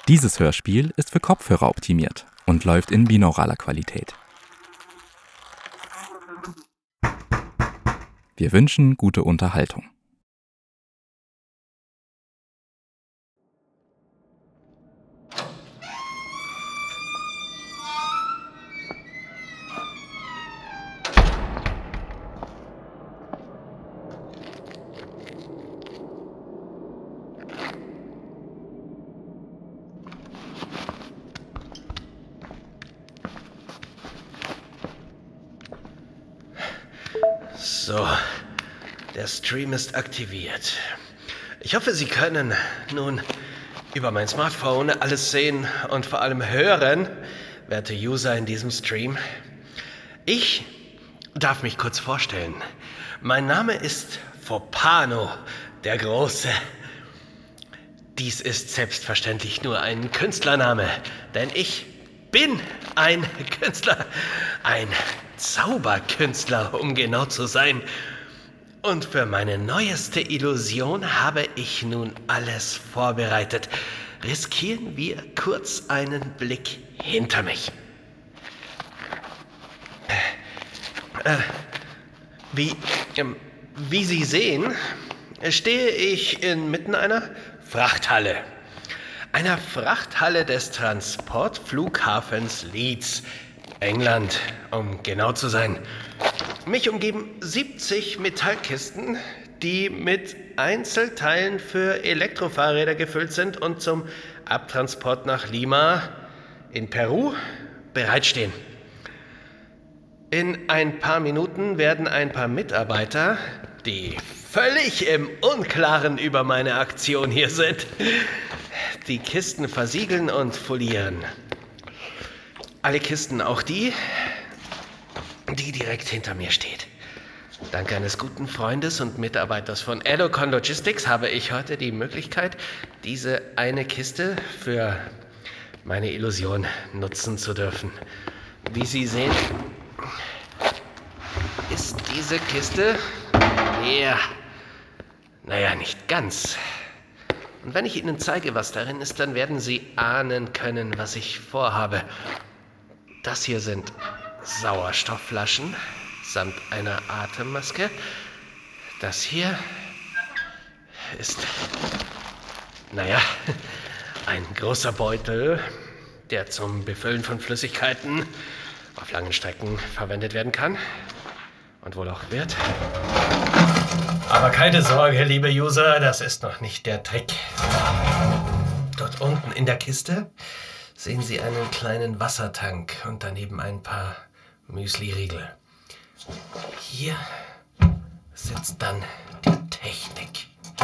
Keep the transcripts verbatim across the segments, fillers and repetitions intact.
Dieses Hörspiel ist für Kopfhörer optimiert und läuft in binauraler Qualität. Wir wünschen gute Unterhaltung. So, der Stream ist aktiviert. Ich hoffe, Sie können nun über mein Smartphone alles sehen und vor allem hören, werte User in diesem Stream. Ich darf mich kurz vorstellen. Mein Name ist Fopano, der Große. Dies ist selbstverständlich nur ein Künstlername, denn ich bin ein Künstler, ein Zauberkünstler, um genau zu sein. Und für meine neueste Illusion habe ich nun alles vorbereitet. Riskieren wir kurz einen Blick hinter mich. Äh, wie, ähm, wie Sie sehen, stehe ich inmitten einer Frachthalle. Einer Frachthalle des Transportflughafens Leeds, England, um genau zu sein. Mich umgeben siebzig Metallkisten, die mit Einzelteilen für Elektrofahrräder gefüllt sind und zum Abtransport nach Lima in Peru bereitstehen. In ein paar Minuten werden ein paar Mitarbeiter, die völlig im Unklaren über meine Aktion hier sind, die Kisten versiegeln und folieren. Alle Kisten, auch die, die direkt hinter mir steht. Dank eines guten Freundes und Mitarbeiters von Elocon Logistics habe ich heute die Möglichkeit, diese eine Kiste für meine Illusion nutzen zu dürfen. Wie Sie sehen, ist diese Kiste leer. Naja, nicht ganz. Und wenn ich Ihnen zeige, was darin ist, dann werden Sie ahnen können, was ich vorhabe. Das hier sind Sauerstoffflaschen samt einer Atemmaske. Das hier ist, naja, ein großer Beutel, der zum Befüllen von Flüssigkeiten auf langen Strecken verwendet werden kann und wohl auch wird. Aber keine Sorge, liebe User, das ist noch nicht der Trick. Dort unten in der Kiste sehen Sie einen kleinen Wassertank und daneben ein paar Müsli-Riegel. Hier sitzt dann die Technik.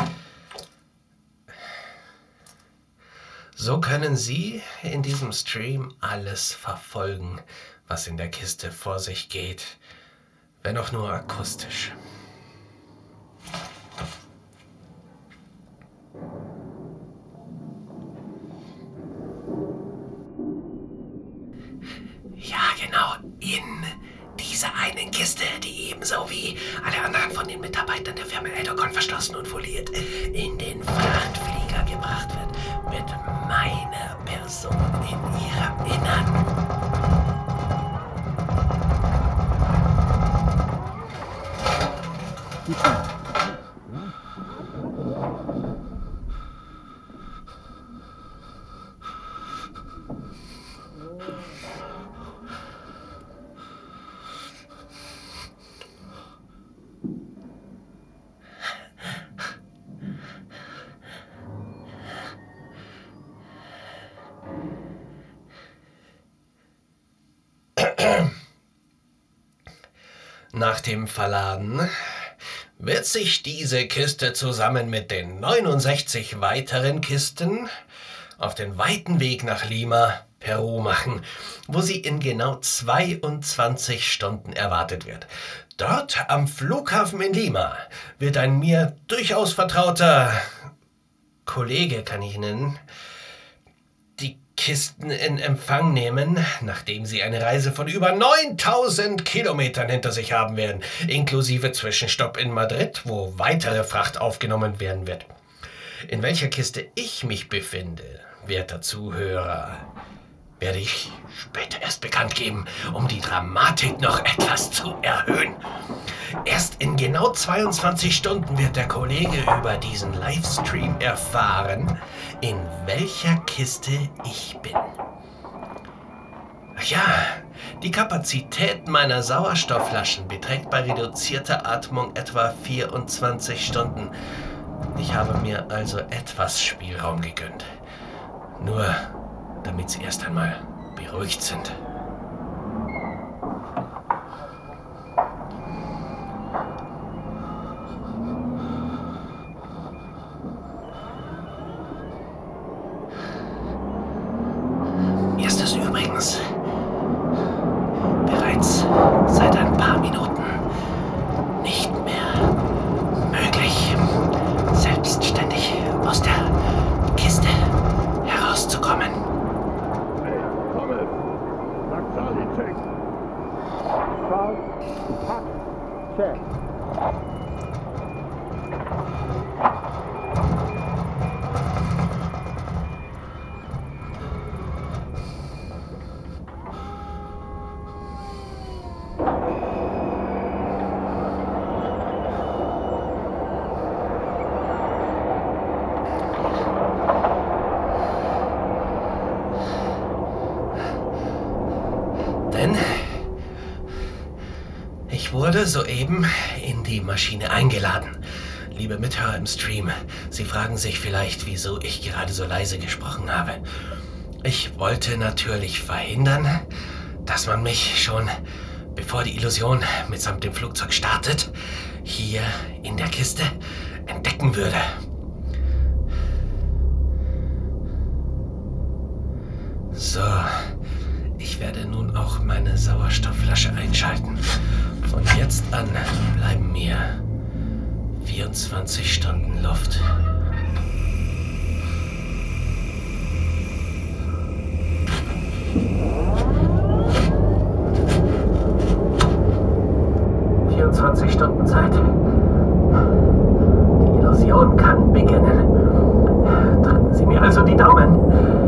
So können Sie in diesem Stream alles verfolgen, was in der Kiste vor sich geht, wenn auch nur akustisch. Ja, genau, in dieser einen Kiste, die ebenso wie alle anderen von den Mitarbeitern der Firma Elocon verschlossen und foliert in den Frachtflieger gebracht wird, mit meiner Person in ihrem Innern. Nach dem Verladen wird sich diese Kiste zusammen mit den neunundsechzig weiteren Kisten auf den weiten Weg nach Lima, Peru machen, wo sie in genau zweiundzwanzig Stunden erwartet wird. Dort am Flughafen in Lima wird ein mir durchaus vertrauter Kollege, kann ich nennen, die Kisten in Empfang nehmen, nachdem sie eine Reise von über neuntausend Kilometern hinter sich haben werden, inklusive Zwischenstopp in Madrid, wo weitere Fracht aufgenommen werden wird. In welcher Kiste ich mich befinde, werter Zuhörer, werde ich später erst bekannt geben, um die Dramatik noch etwas zu erhöhen. Erst in genau zweiundzwanzig Stunden wird der Kollege über diesen Livestream erfahren, in welcher Kiste ich bin. Ach ja, die Kapazität meiner Sauerstoffflaschen beträgt bei reduzierter Atmung etwa vierundzwanzig Stunden. Ich habe mir also etwas Spielraum gegönnt. Nur damit Sie erst einmal beruhigt sind. Mir ist es übrigens bereits seit ein paar Minuten nicht mehr möglich, selbstständig aus der Kiste herauszukommen. Hey, Thomas! Sag Charlie, check! Charles, Pack, check! Denn ich wurde soeben in die Maschine eingeladen. Liebe Mithörer im Stream, Sie fragen sich vielleicht, wieso ich gerade so leise gesprochen habe. Ich wollte natürlich verhindern, dass man mich schon, bevor die Illusion mitsamt dem Flugzeug startet, hier in der Kiste entdecken würde. So, ich werde nun auch meine Sauerstoffflasche einschalten. Von jetzt an bleiben mir vierundzwanzig Stunden Luft. vierundzwanzig Stunden Zeit. Die Illusion kann beginnen. Drücken Sie mir also die Daumen.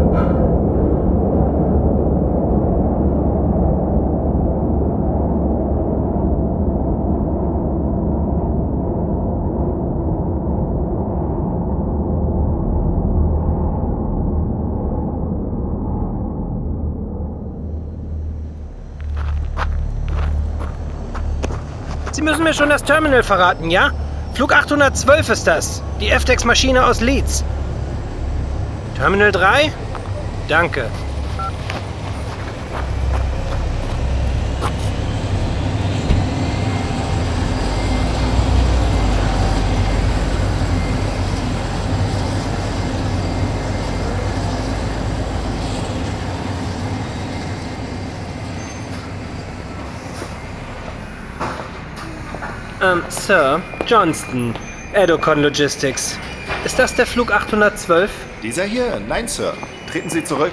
Sie müssen mir schon das Terminal verraten, ja? Flug achthundertzwölf ist das. Die F TEX-Maschine aus Leeds. Terminal drei? Danke. Ähm, Sir, Johnston, Edocon Logistics. Ist das der Flug achthundertzwölf? Dieser hier? Nein, Sir. Treten Sie zurück.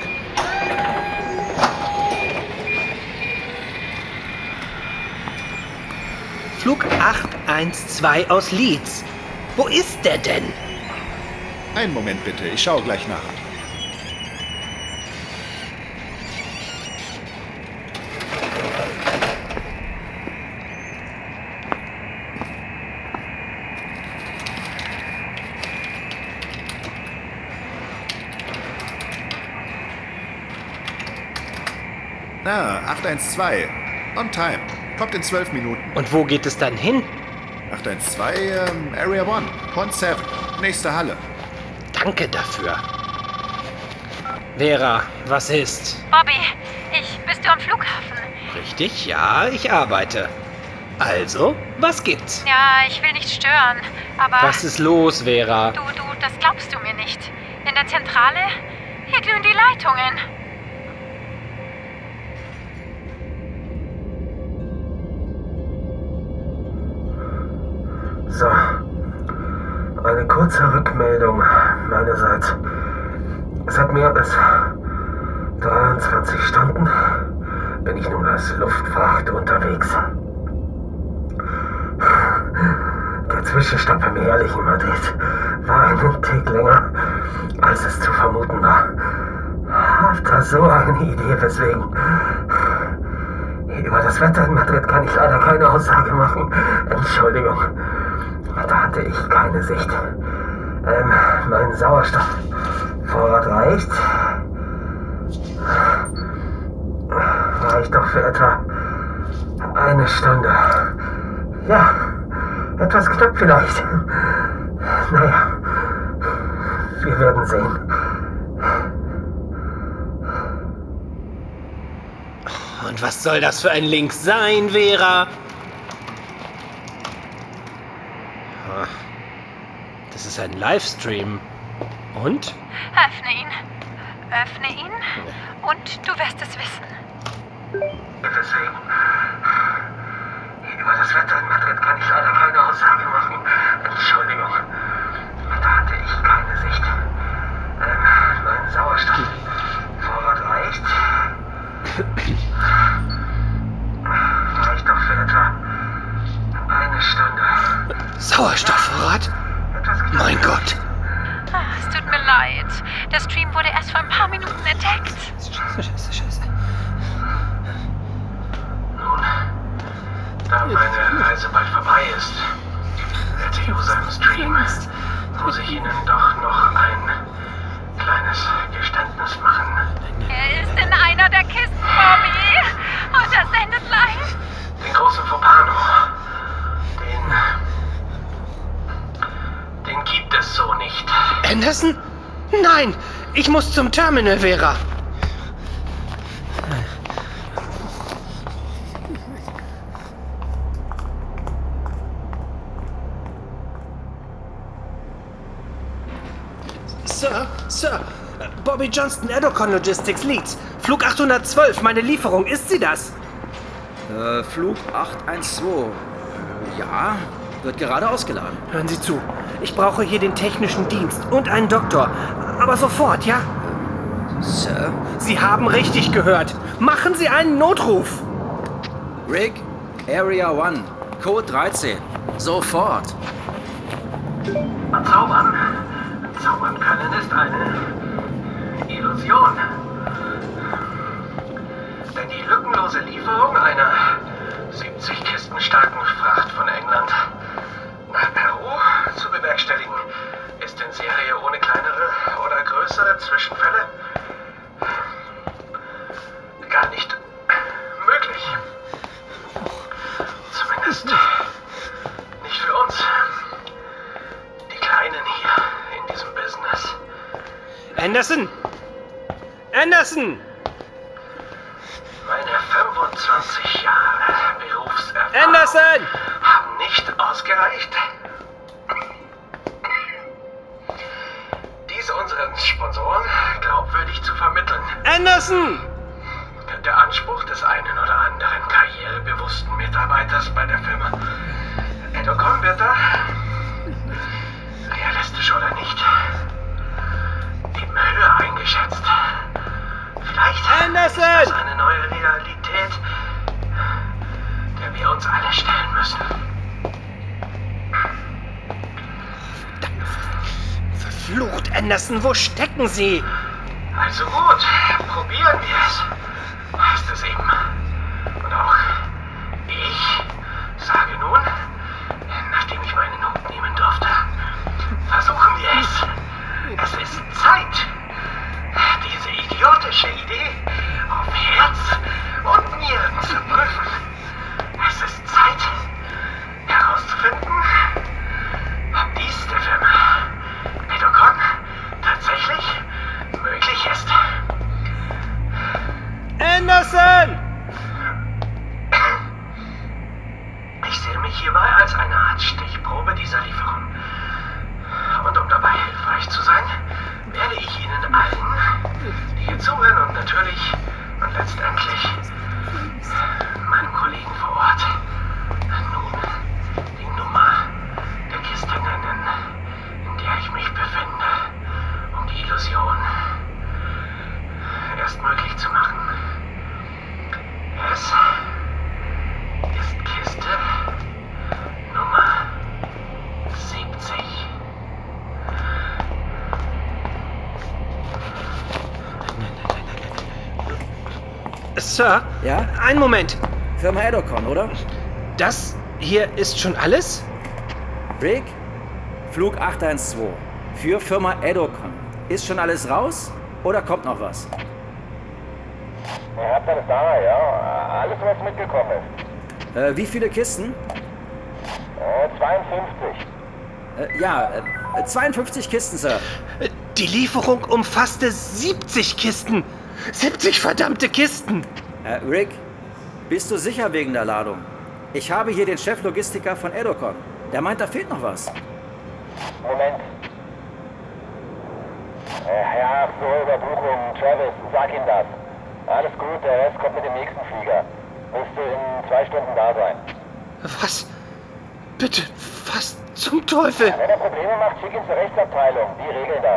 Flug achthundertzwölf aus Leeds. Wo ist der denn? Einen Moment bitte, ich schaue gleich nach. Na, achthundertzwölf. On time. Kommt in zwölf Minuten. Und wo geht es dann hin? achthundertzwölf, ähm, Area eins. Point sieben. Nächste Halle. Danke dafür. Vera, was ist? Bobby, ich, bist du am Flughafen? Richtig, ja, ich arbeite. Also, was gibt's? Ja, ich will nicht stören, aber... Was ist los, Vera? Du, du, das glaubst du mir nicht. In der Zentrale, hier glühen die Leitungen. So, eine kurze Rückmeldung meinerseits. Seit mehr als dreiundzwanzig Stunden bin ich nun als Luftfracht unterwegs. Der Zwischenstopp im herrlichen Madrid war einen Tick länger, als es zu vermuten war. Habt ihr so eine Idee, weswegen? Über das Wetter in Madrid kann ich leider keine Aussage machen. Entschuldigung. Da hatte ich keine Sicht. Ähm, mein Sauerstoffvorrat reicht. Reicht doch für etwa eine Stunde. Ja, etwas knapp vielleicht. Naja, wir werden sehen. Und was soll das für ein Link sein, Vera? Das ist ein Livestream. Und? Öffne ihn. Öffne ihn und du wirst es wissen. Deswegen. Über das Wetter in Madrid kann ich leider keine Aussage machen. Entschuldigung. Da hatte ich keine Sicht. Ähm, mein Sauerstoffvorrat reicht. Reicht doch für etwa eine Stunde. Sauerstoffvorrat? Mein Gott. Ah, es tut mir leid. Der Stream wurde erst vor ein paar Minuten entdeckt. Scheiße, scheiße, scheiße. Nun, da meine Reise bald vorbei ist, werte User im Stream, muss ich Ihnen doch noch ein kleines Geständnis machen. Er ist in einer der Kisten, Bobby. Und er sendet live. Den großen Fopano, den... den gibt es so nicht. Anderson? Nein! Ich muss zum Terminal, Vera. Sir, Sir, Bobby Johnston, Edocon Logistics Leads. Flug achthundertzwölf, meine Lieferung, ist sie das? Äh, Flug acht eins zwei. Ja, wird gerade ausgeladen. Hören Sie zu, ich brauche hier den technischen Dienst und einen Doktor. Aber sofort, ja? Sir? Sie haben richtig gehört. Machen Sie einen Notruf. Rick, Area eins, Code dreizehn. Sofort. Zaubern. Zaubern können ist eine Illusion. Denn die lückenlose Lieferung einer siebzig Kisten starken Fracht von England nach Peru zu bewerkstelligen, ist in Serie ohne kleinere oder größere Zwischenfälle gar nicht möglich. Zumindest nicht für uns. Die Kleinen hier in diesem Business. Anderson! Anderson! Meine fünfundzwanzig Jahre Berufserfahrung Anderson! haben nicht ausgereicht, dies unseren Sponsoren glaubwürdig zu vermitteln. Anderson! Der Anspruch des einen oder anderen karrierebewussten Mitarbeiters bei der Firma Edocon wird da, realistisch oder nicht, eben höher eingeschätzt. Vielleicht Anderson! ist das eine neue Realität, der wir uns alle stellen müssen. Verflucht, Anderson, wo stecken Sie? Also gut, probieren wir es. Heißt es eben. Und auch ich sage nun, nachdem ich meinen Hut nehmen durfte, versuchen wir es. Es ist Zeit, diese idiotische Idee auf Herz und Nieren zu prüfen. Es ist Zeit, herauszufinden, ob dies der Firma Edocon tatsächlich möglich ist. Anderson! Sir? Ja? Einen Moment. Firma Edocon, oder? Das hier ist schon alles? Rick? Flug acht eins zwei. Für Firma Edocon. Ist schon alles raus? Oder kommt noch was? Ihr habt alles da, ja. Alles, was mitgekommen ist. Äh, wie viele Kisten? Äh, zweiundfünfzig. Äh, ja, äh, zweiundfünfzig Kisten, Sir. Die Lieferung umfasste siebzig Kisten. siebzig verdammte Kisten. Äh, Rick, bist du sicher wegen der Ladung? Ich habe hier den Cheflogistiker von Edocon. Der meint, da fehlt noch was. Moment. Äh, ja, so, Überbuchung. Travis, sag ihm das. Alles gut, der Rest kommt mit dem nächsten Flieger. Müsste in zwei Stunden da sein. Was? Bitte, was zum Teufel? Wenn er Probleme macht, schick ihn zur Rechtsabteilung. Die regeln das.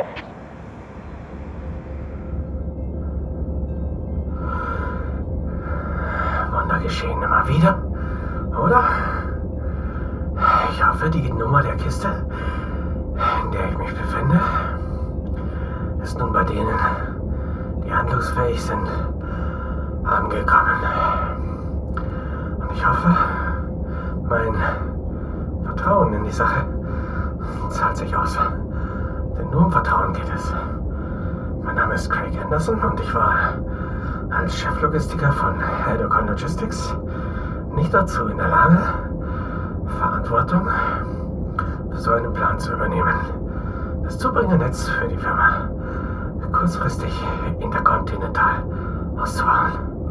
Wunder geschehen immer wieder, oder? Ich hoffe, die Nummer der Kiste, in der ich mich befinde, ist nun bei denen, die handlungsfähig sind, angekommen. Und ich hoffe, mein Vertrauen in die Sache zahlt sich aus. Denn nur um Vertrauen geht es. Mein Name ist Craig Anderson und ich war als Cheflogistiker von Edocon Logistics nicht dazu in der Lage, Verantwortung für so einen Plan zu übernehmen. Das Zubringernetz für die Firma kurzfristig interkontinental auszubauen.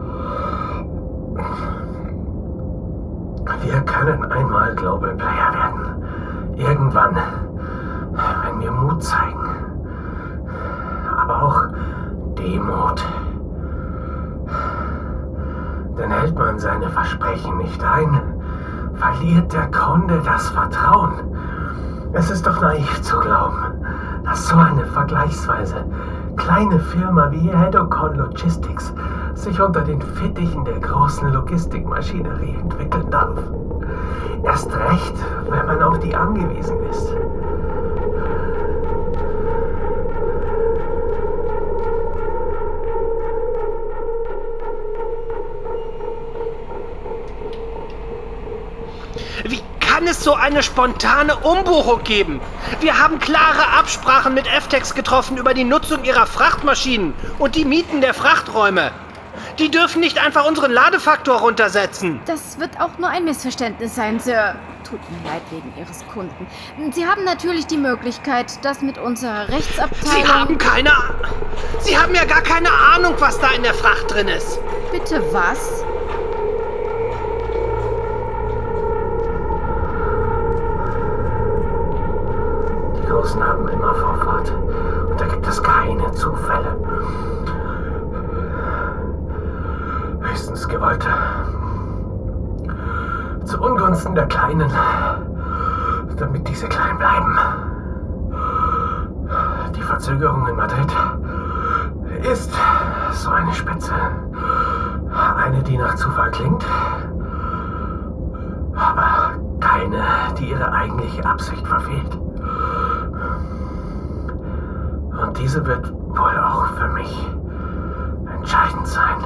Wir können einmal Global Player werden. Irgendwann, wenn wir Mut zeigen. Aber auch Demut. Denn hält man seine Versprechen nicht ein, verliert der Kunde das Vertrauen. Es ist doch naiv zu glauben, dass so eine vergleichsweise kleine Firma wie Edocon Logistics sich unter den Fittichen der großen Logistikmaschinerie entwickeln darf. Erst recht, wenn man auf die angewiesen ist. Wie kann es so eine spontane Umbuchung geben? Wir haben klare Absprachen mit F TEX getroffen über die Nutzung ihrer Frachtmaschinen und die Mieten der Frachträume. Die dürfen nicht einfach unseren Ladefaktor runtersetzen. Das wird auch nur ein Missverständnis sein, Sir. Tut mir leid wegen Ihres Kunden. Sie haben natürlich die Möglichkeit, das mit unserer Rechtsabteilung... Sie haben keine... Sie haben ja gar keine Ahnung, was da in der Fracht drin ist. Bitte was? Die Großen haben immer Vorfahrt. Und da gibt es keine Zufälle. Höchstens gewollte. Zu Ungunsten der Kleinen. Damit diese klein bleiben. Die Verzögerung in Madrid ist so eine Spitze. Eine, die nach Zufall klingt. Aber keine, die ihre eigentliche Absicht verfehlt. Und diese wird wohl auch für mich entscheidend sein.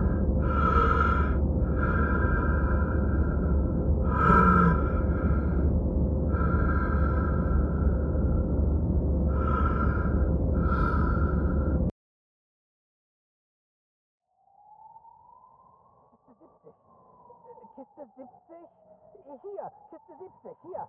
Kiste siebzig? Hier, Kiste siebzig, hier.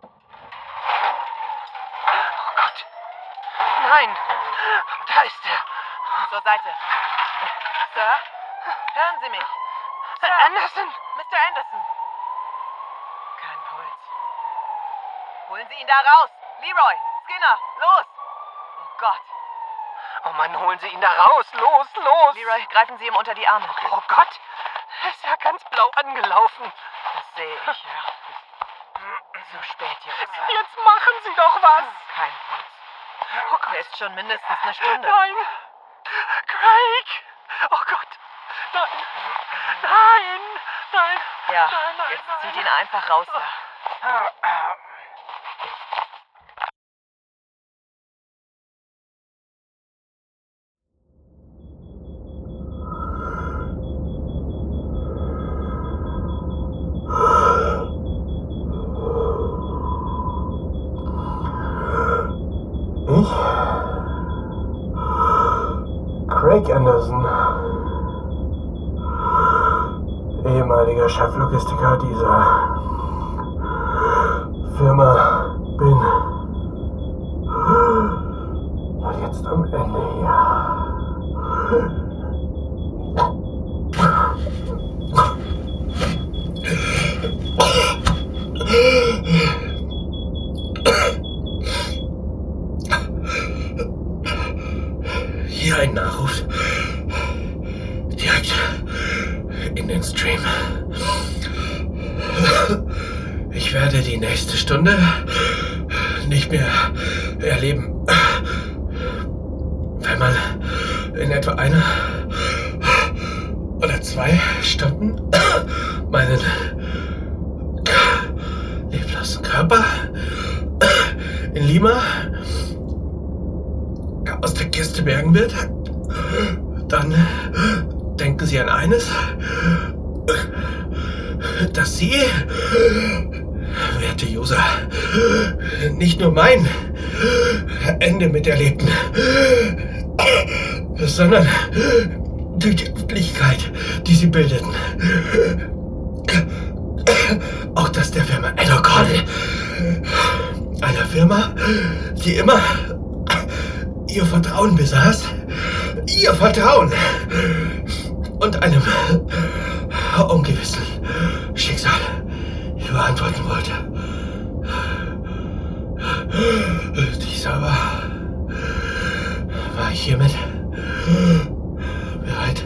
Oh Gott. Nein, da ist er. Zur Seite. Sir, hören Sie mich. Sir Anderson! Mister Anderson. Kein Puls. Holen Sie ihn da raus. Leroy, Skinner, los. Oh Gott. Oh Mann, holen Sie ihn da raus. Los, los. Leroy, greifen Sie ihm unter die Arme. Okay. Oh Gott, er ist ja ganz blau angelaufen. Das sehe ich, ja. Zu spät, Jungs. Jetzt machen Sie doch was. Kein Puls. Oh Gott. Er ist schon mindestens eine Stunde. Nein. Craig. Oh Gott. Nein. Nein. Nein. Ja, nein, nein, jetzt nein. zieht ihn einfach raus da. Mike Anderson, ehemaliger Cheflogistiker dieser Firma bin. Und jetzt am Ende hier. Hier ein Nachruf. Direkt in den Stream. Ich werde die nächste Stunde nicht mehr erleben. Wenn man in etwa einer oder zwei Stunden meinen leblosen Körper in Lima aus der Kiste bergen wird, dann denken Sie an eines, dass Sie, werte User, nicht nur mein Ende miterlebten, sondern die Öffentlichkeit, die Sie bildeten. Auch das der Firma Edocon. Einer Firma, die immer Ihr Vertrauen besaß. Ihr Vertrauen. Und einem ungewissen Schicksal überantworten wollte. Dies aber war ich hiermit bereit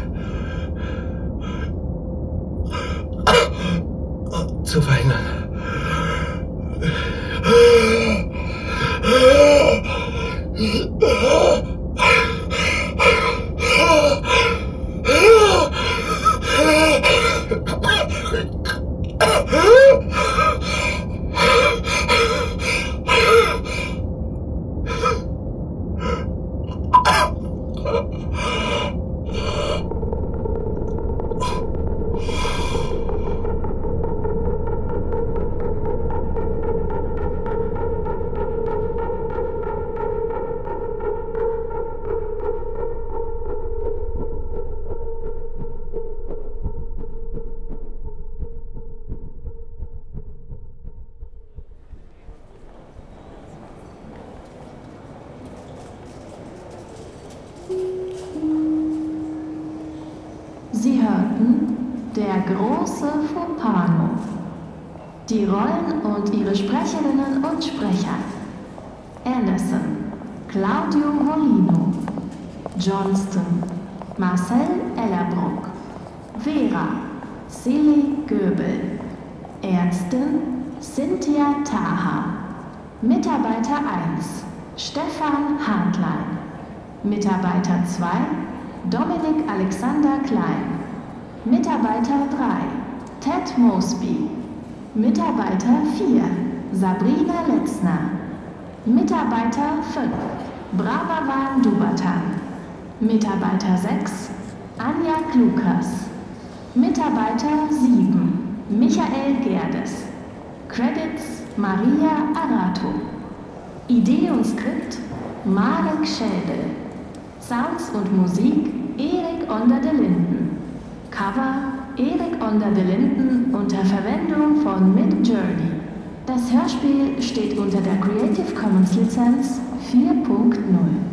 zu verhindern. Sie hörten Der große Fopano. Die Rollen und ihre Sprecherinnen und Sprecher: Anderson, Claudio Molino; Johnston, Marcel Ellerbruck; Vera, Silly Göbel; Ärztin, Cynthia Taha; Mitarbeiter eins, Stefan Hartlein; Mitarbeiter zwei, Dominik Alexander Klein; Mitarbeiter drei, Ted Mosby; Mitarbeiter vier, Sabrina Letzner; Mitarbeiter fünf, Bravavan Dubatan; Mitarbeiter sechs, Anja Klukas; Mitarbeiter sieben, Michael Gerdes; Credits Maria Arato; Idee und Skript Marek Schädel; Sounds und Musik Erik Onder de Linden; Cover Erik Onder de Linden unter Verwendung von Midjourney. Das Hörspiel steht unter der Creative Commons Lizenz vier Punkt null.